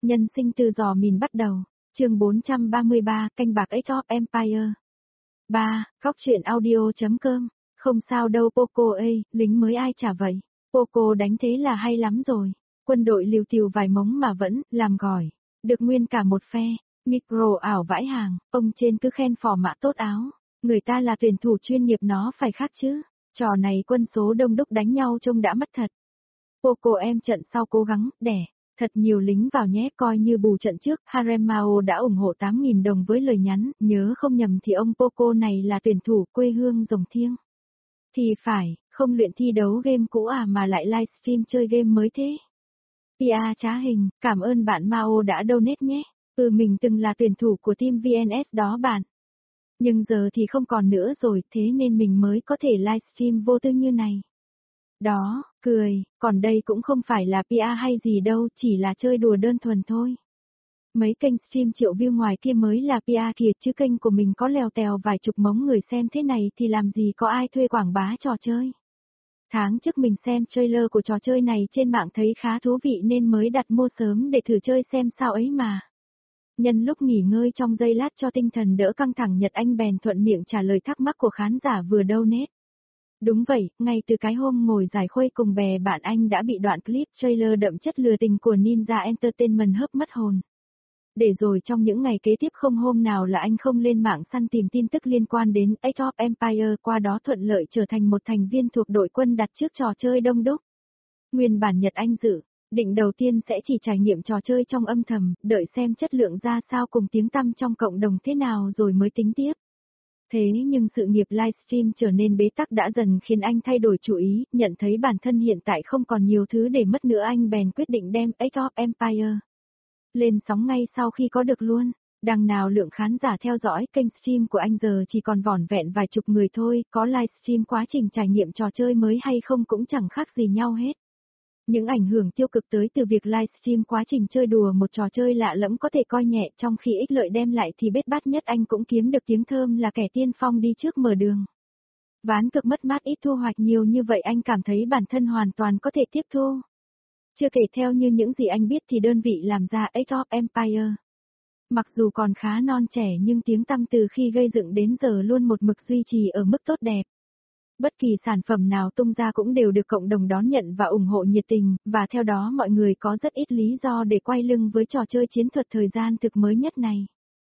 Nhân sinh từ giò mìn bắt đầu, chương 433, canh bạc Age of Empire. 3. Góc truyện audio.com. Không sao đâu Poco ơi, lính mới ai chả vậy. Poco đánh thế là hay lắm rồi. Quân đội liều tiều vài mống mà vẫn làm gỏi. Được nguyên cả một phe. Micro ảo vãi hàng, ông trên cứ khen phò mã tốt áo. Người ta là tuyển thủ chuyên nghiệp nó phải khác chứ. Trò này quân số đông đúc đánh nhau trông đã mất thật. Poco em trận sau cố gắng, đẻ. Thật nhiều lính vào nhé, coi như bù trận trước. Harem Mao đã ủng hộ 8.000 đồng với lời nhắn, nhớ không nhầm thì ông Poco này là tuyển thủ quê hương Rồng Thiêng. Thì phải, không luyện thi đấu game cũ à mà lại livestream chơi game mới thế. Pia trá hình, cảm ơn bạn Mao đã donate nhé. Mình từng là tuyển thủ của team VNS đó bạn. Nhưng giờ thì không còn nữa rồi, thế nên mình mới có thể livestream vô tư như này. Đó, cười, còn đây cũng không phải là PR hay gì đâu, chỉ là chơi đùa đơn thuần thôi. Mấy kênh stream triệu view ngoài kia mới là PR kìa, chứ kênh của mình có lèo tèo vài chục mống người xem thế này thì làm gì có ai thuê quảng bá trò chơi. Tháng trước mình xem trailer của trò chơi này trên mạng thấy khá thú vị nên mới đặt mua sớm để thử chơi xem sao ấy mà. Nhân lúc nghỉ ngơi trong giây lát cho tinh thần đỡ căng thẳng, Nhật Anh bèn thuận miệng trả lời thắc mắc của khán giả vừa donate. Đúng vậy, ngay từ cái hôm ngồi giải khuây cùng bè bạn anh đã bị đoạn clip trailer đậm chất lừa tình của Ninja Entertainment hớp mất hồn. Để rồi trong những ngày kế tiếp không hôm nào là anh không lên mạng săn tìm tin tức liên quan đến Age of Empire, qua đó thuận lợi trở thành một thành viên thuộc đội quân đặt trước trò chơi đông đúc. Nguyên bản Nhật Anh dự định đầu tiên sẽ chỉ trải nghiệm trò chơi trong âm thầm, đợi xem chất lượng ra sao cùng tiếng tăm trong cộng đồng thế nào rồi mới tính tiếp. Thế nhưng sự nghiệp livestream trở nên bế tắc đã dần khiến anh thay đổi chủ ý, nhận thấy bản thân hiện tại không còn nhiều thứ để mất nữa, anh bèn quyết định đem Age of Empire lên sóng ngay sau khi có được luôn. Đằng nào lượng khán giả theo dõi kênh stream của anh giờ chỉ còn vỏn vẹn vài chục người thôi, có livestream quá trình trải nghiệm trò chơi mới hay không cũng chẳng khác gì nhau hết. Những ảnh hưởng tiêu cực tới từ việc livestream quá trình chơi đùa một trò chơi lạ lẫm có thể coi nhẹ, trong khi ích lợi đem lại thì bết bát nhất anh cũng kiếm được tiếng thơm là kẻ tiên phong đi trước mở đường. Ván cực mất mát ít thu hoạch nhiều như vậy anh cảm thấy bản thân hoàn toàn có thể tiếp thu. Chưa kể theo như những gì anh biết thì đơn vị làm ra Age of Empire, mặc dù còn khá non trẻ nhưng tiếng tăm từ khi gây dựng đến giờ luôn một mực duy trì ở mức tốt đẹp. Bất kỳ sản phẩm nào tung ra cũng đều được cộng đồng đón nhận và ủng hộ nhiệt tình, và theo đó mọi người có rất ít lý do để quay lưng với trò chơi chiến thuật thời gian thực mới nhất này.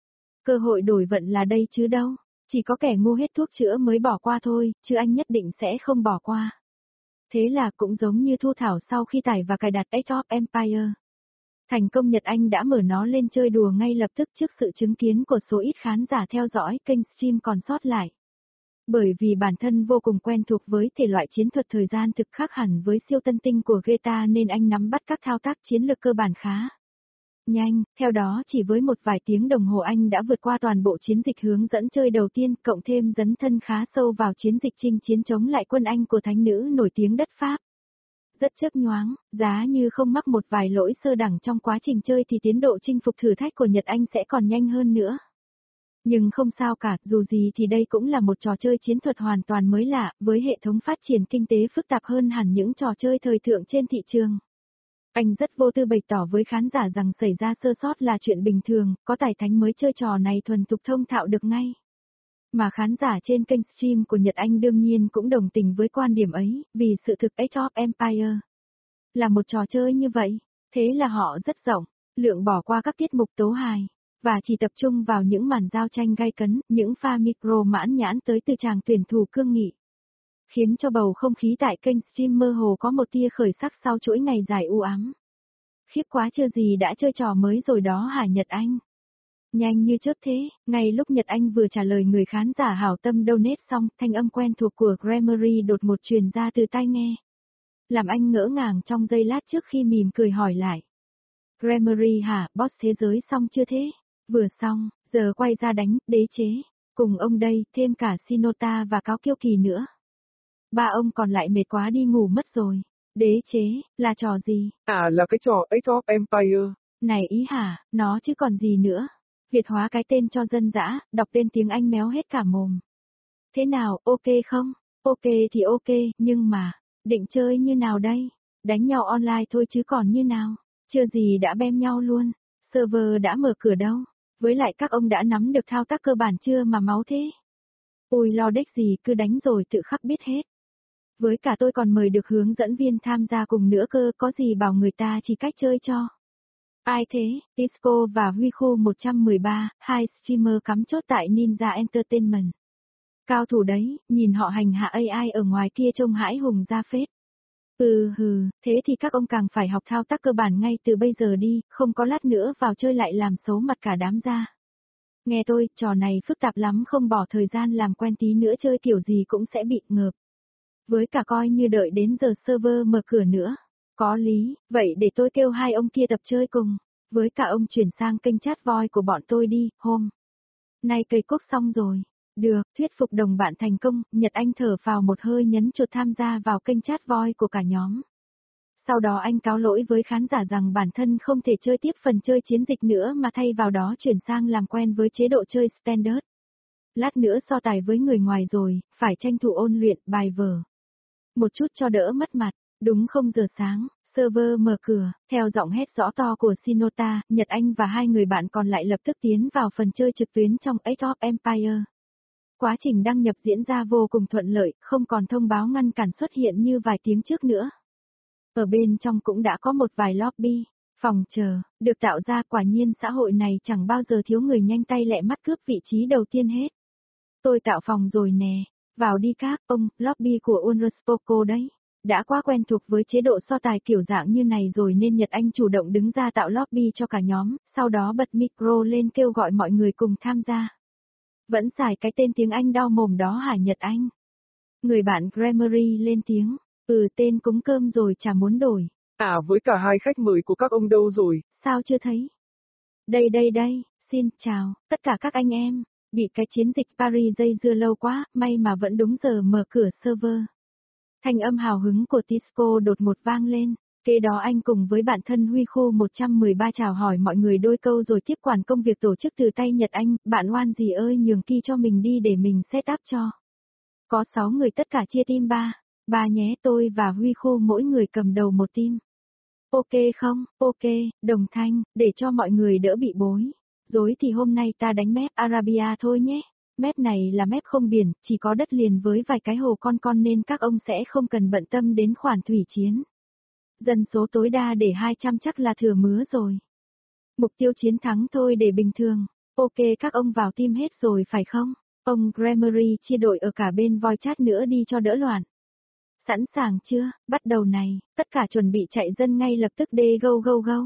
Cơ hội đổi vận là đây chứ đâu, chỉ có kẻ ngu hết thuốc chữa mới bỏ qua thôi, chứ anh nhất định sẽ không bỏ qua. Thế là cũng giống như Thu Thảo sau khi tải và cài đặt Age of Empire. Thành công, Nhật Anh đã mở nó lên chơi đùa ngay lập tức trước sự chứng kiến của số ít khán giả theo dõi kênh stream còn sót lại. Bởi vì bản thân vô cùng quen thuộc với thể loại chiến thuật thời gian thực khác hẳn với siêu tân tinh của GTA nên anh nắm bắt các thao tác chiến lược cơ bản khá nhanh, theo đó chỉ với một vài tiếng đồng hồ anh đã vượt qua toàn bộ chiến dịch hướng dẫn chơi đầu tiên, cộng thêm dấn thân khá sâu vào chiến dịch chinh chiến chống lại quân Anh của thánh nữ nổi tiếng đất Pháp. Rất chớp nhoáng, giá như không mắc một vài lỗi sơ đẳng trong quá trình chơi thì tiến độ chinh phục thử thách của Nhật Anh sẽ còn nhanh hơn nữa. Nhưng không sao cả, dù gì thì đây cũng là một trò chơi chiến thuật hoàn toàn mới lạ, với hệ thống phát triển kinh tế phức tạp hơn hẳn những trò chơi thời thượng trên thị trường. Anh rất vô tư bày tỏ với khán giả rằng xảy ra sơ sót là chuyện bình thường, có tài thánh mới chơi trò này thuần thục thông thạo được ngay. Mà khán giả trên kênh stream của Nhật Anh đương nhiên cũng đồng tình với quan điểm ấy, vì sự thực Age of Empire là một trò chơi như vậy, thế là họ rất rộng, lượng bỏ qua các tiết mục tấu hài, và chỉ tập trung vào những màn giao tranh gay cấn, những pha micro mãn nhãn tới từ chàng tuyển thủ cương nghị. Khiến cho bầu không khí tại kênh stream mơ hồ có một tia khởi sắc sau chuỗi ngày dài u ám. Khiếp quá, chưa gì đã chơi trò mới rồi đó hả Nhật Anh? Nhanh như chớp thế, ngay lúc Nhật Anh vừa trả lời người khán giả hảo tâm donate xong, thanh âm quen thuộc của Gremory đột ngột truyền ra từ tai nghe. Làm anh ngỡ ngàng trong giây lát trước khi mỉm cười hỏi lại. Gremory hả, boss thế giới xong chưa thế? Vừa xong, giờ quay ra đánh, đế chế. Cùng ông đây, thêm cả Sinota và Cáo Kiêu Kỳ nữa. Ba ông còn lại mệt quá đi ngủ mất rồi. Đế chế, là trò gì? À, là cái trò Age of Empire. Này ý hả, nó chứ còn gì nữa. Việt hóa cái tên cho dân dã, đọc tên tiếng Anh méo hết cả mồm. Thế nào, ok không? Ok thì ok, nhưng mà, định chơi như nào đây? Đánh nhau online thôi chứ còn như nào? Chưa gì đã bem nhau luôn. server đã mở cửa đâu. Với lại các ông đã nắm được thao tác cơ bản chưa mà máu thế. Ôi lo đếch gì cứ đánh rồi tự khắc biết hết. Với cả tôi còn mời được hướng dẫn viên tham gia cùng nữa cơ, có gì bảo người ta chỉ cách chơi cho. Ai thế? Tisco và Huy Khu 113, hai streamer cắm chốt tại Ninja Entertainment. Cao thủ đấy, nhìn họ hành hạ AI ở ngoài kia trông hãi hùng ra phết. Thế thì các ông càng phải học thao tác cơ bản ngay từ bây giờ đi, không có lát nữa vào chơi lại làm xấu mặt cả đám ra. Nghe tôi, trò này phức tạp lắm, không bỏ thời gian làm quen tí nữa chơi kiểu gì cũng sẽ bị ngợp. Với cả coi như đợi đến giờ server mở cửa nữa. Có lý, vậy để tôi kêu hai ông kia tập chơi cùng. Với cả ông chuyển sang kênh chat voi của bọn tôi đi, hôm nay cây cốc xong rồi. Được, thuyết phục đồng bạn thành công, Nhật Anh thở phào một hơi nhấn chuột tham gia vào kênh chat voi của cả nhóm. Sau đó anh cáo lỗi với khán giả rằng bản thân không thể chơi tiếp phần chơi chiến dịch nữa mà thay vào đó chuyển sang làm quen với chế độ chơi standard. Lát nữa so tài với người ngoài rồi, phải tranh thủ ôn luyện bài vở. Một chút cho đỡ mất mặt, đúng 0 giờ sáng, server mở cửa, theo giọng hét rõ to của Shinota, Nhật Anh và hai người bạn còn lại lập tức tiến vào phần chơi trực tuyến trong Age of Empires. Quá trình đăng nhập diễn ra vô cùng thuận lợi, không còn thông báo ngăn cản xuất hiện như vài tiếng trước nữa. Ở bên trong cũng đã có một vài lobby, phòng chờ, được tạo ra, quả nhiên xã hội này chẳng bao giờ thiếu người nhanh tay lẹ mắt cướp vị trí đầu tiên hết. Tôi tạo phòng rồi nè, vào đi các ông, lobby của Unrespoko đấy. Đã quá quen thuộc với chế độ so tài kiểu dạng như này rồi nên Nhật Anh chủ động đứng ra tạo lobby cho cả nhóm, sau đó bật micro lên kêu gọi mọi người cùng tham gia. Vẫn xài cái tên tiếng Anh đau mồm đó hả Nhật Anh? Người bạn Gremory lên tiếng, tên cúng cơm rồi chả muốn đổi. À với cả hai khách mời của các ông đâu rồi? Sao chưa thấy? Đây, xin chào, tất cả các anh em, bị cái chiến dịch Paris dây dưa lâu quá, may mà vẫn đúng giờ mở cửa server. Thanh âm hào hứng của Tisco đột ngột vang lên, kế đó anh cùng với bạn thân Huy Khu 113 chào hỏi mọi người đôi câu rồi tiếp quản công việc tổ chức từ tay Nhật Anh, bạn oan gì ơi nhường key cho mình đi để mình set up cho. Có 6 người tất cả chia team 3 nhé, tôi và Huy Khu mỗi người cầm đầu một team. Ok không, ok, đồng thanh, để cho mọi người đỡ bị bối. Dối thì hôm nay ta đánh map Arabia thôi nhé. Map này là map không biển, chỉ có đất liền với vài cái hồ con nên các ông sẽ không cần bận tâm đến khoản thủy chiến. Dân số tối đa để 200 chắc là thừa mứa rồi. Mục tiêu chiến thắng thôi để bình thường. Ok các ông vào team hết rồi phải không? Ông Gremory chia đội ở cả bên voi chat nữa đi cho đỡ loạn. Sẵn sàng chưa? Bắt đầu này, tất cả chuẩn bị chạy dân ngay lập tức đi go.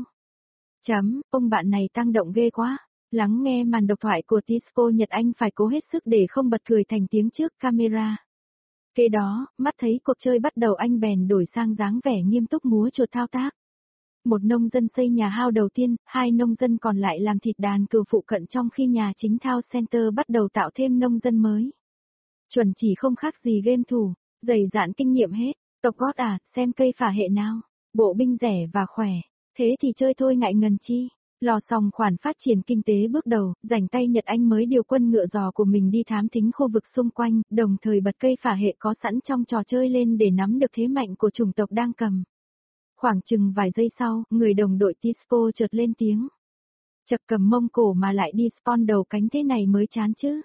Ông bạn này tăng động ghê quá. Lắng nghe màn độc thoại của Tisco Nhật Anh phải cố hết sức để không bật cười thành tiếng trước camera. Kế đó, mắt thấy cuộc chơi bắt đầu anh bèn đổi sang dáng vẻ nghiêm túc múa chuột thao tác. Một nông dân xây nhà hao đầu tiên, hai nông dân còn lại làm thịt đàn cừu phụ cận trong khi nhà chính thao center bắt đầu tạo thêm nông dân mới. Chuẩn chỉ không khác gì game thủ, dày dạn kinh nghiệm hết. Tộc gót à, xem cây phả hệ nào. Bộ binh rẻ và khỏe. Thế thì chơi thôi ngại ngần chi. Lò xong khoản phát triển kinh tế bước đầu, rảnh tay Nhật Anh mới điều quân ngựa giò của mình đi thám thính khu vực xung quanh, đồng thời bật cây phả hệ có sẵn trong trò chơi lên để nắm được thế mạnh của chủng tộc đang cầm. Khoảng chừng vài giây sau, người đồng đội Tisco chợt lên tiếng. Chật cầm mông cổ mà lại đi spawn đầu cánh thế này mới chán chứ.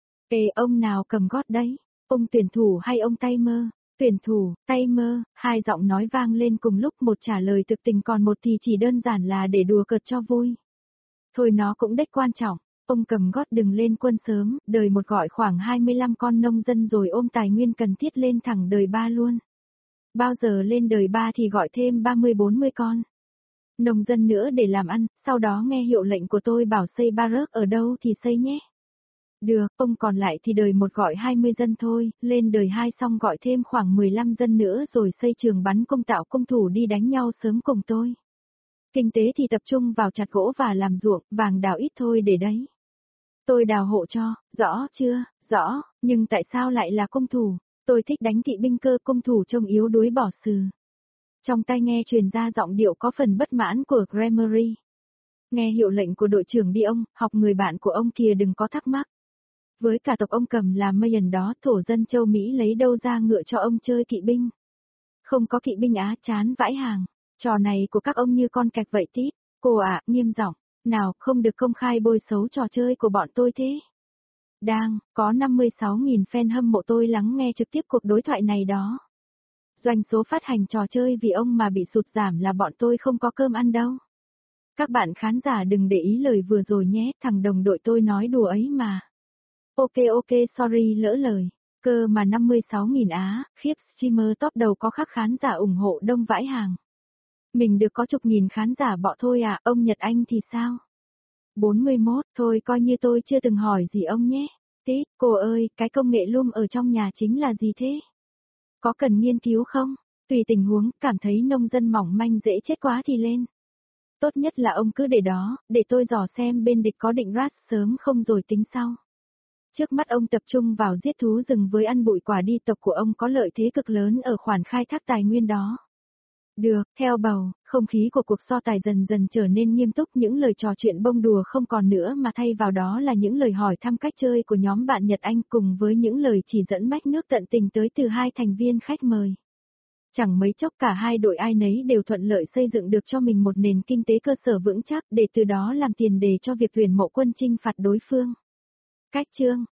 Ê ông nào cầm gót đấy? Ông tuyển thủ hay ông timer? Tuyển thủ, timer, hai giọng nói vang lên cùng lúc, một trả lời thực tình còn một thì chỉ đơn giản là để đùa cợt cho vui. Thôi nó cũng đếch quan trọng, ông cầm gót đừng lên quân sớm, đời một gọi khoảng 25 con nông dân rồi ôm tài nguyên cần thiết lên thẳng đời 3 luôn. Bao giờ lên đời 3 thì gọi thêm 30-40 con. Nông dân nữa để làm ăn, sau đó nghe hiệu lệnh của tôi bảo xây barrack ở đâu thì xây nhé. Được, ông còn lại thì đời một gọi 20 dân thôi, lên đời 2 xong gọi thêm khoảng 15 dân nữa rồi xây trường bắn cung tạo công thủ đi đánh nhau sớm cùng tôi. Kinh tế thì tập trung vào chặt gỗ và làm ruộng, vàng đào ít thôi để đấy. Tôi đào hộ cho, rõ chưa, rõ, nhưng tại sao lại là công thủ? Tôi thích đánh kỵ binh cơ, công thủ trông yếu đuối bỏ sừ. Trong tai nghe truyền ra giọng điệu có phần bất mãn của Gremory. Nghe hiệu lệnh của đội trưởng đi ông, học người bạn của ông kìa đừng có thắc mắc. Với cả tộc ông cầm là Mayan đó, thổ dân châu Mỹ lấy đâu ra ngựa cho ông chơi kỵ binh. Không có kỵ binh á, chán vãi hàng. Trò này của các ông như con cạch vậy tít. Cô ạ, nghiêm giọng. Nào, không được công khai bôi xấu trò chơi của bọn tôi thế. Đang, có 56.000 fan hâm mộ tôi lắng nghe trực tiếp cuộc đối thoại này đó. Doanh số phát hành trò chơi vì ông mà bị sụt giảm là bọn tôi không có cơm ăn đâu. Các bạn khán giả đừng để ý lời vừa rồi nhé, thằng đồng đội tôi nói đùa ấy mà. Ok sorry lỡ lời. Cơ mà 56.000 á, khiếp streamer top đầu có khắc khán giả ủng hộ đông vãi hàng. Mình được có chục nghìn khán giả bọ thôi à, ông Nhật Anh thì sao? 41, thôi coi như tôi chưa từng hỏi gì ông nhé. Tí, cô ơi, cái công nghệ loom ở trong nhà chính là gì thế? Có cần nghiên cứu không? Tùy tình huống, cảm thấy nông dân mỏng manh dễ chết quá thì lên. Tốt nhất là ông cứ để đó, để tôi dò xem bên địch có định rat sớm không rồi tính sau. Trước mắt ông tập trung vào giết thú rừng với ăn bụi quả đi, tộc của ông có lợi thế cực lớn ở khoản khai thác tài nguyên đó. Được, theo bầu, không khí của cuộc so tài dần dần trở nên nghiêm túc, những lời trò chuyện bông đùa không còn nữa mà thay vào đó là những lời hỏi thăm cách chơi của nhóm bạn Nhật Anh cùng với những lời chỉ dẫn mách nước tận tình tới từ hai thành viên khách mời. Chẳng mấy chốc cả hai đội ai nấy đều thuận lợi xây dựng được cho mình một nền kinh tế cơ sở vững chắc để từ đó làm tiền đề cho việc tuyển mộ quân chinh phạt đối phương. Cách chương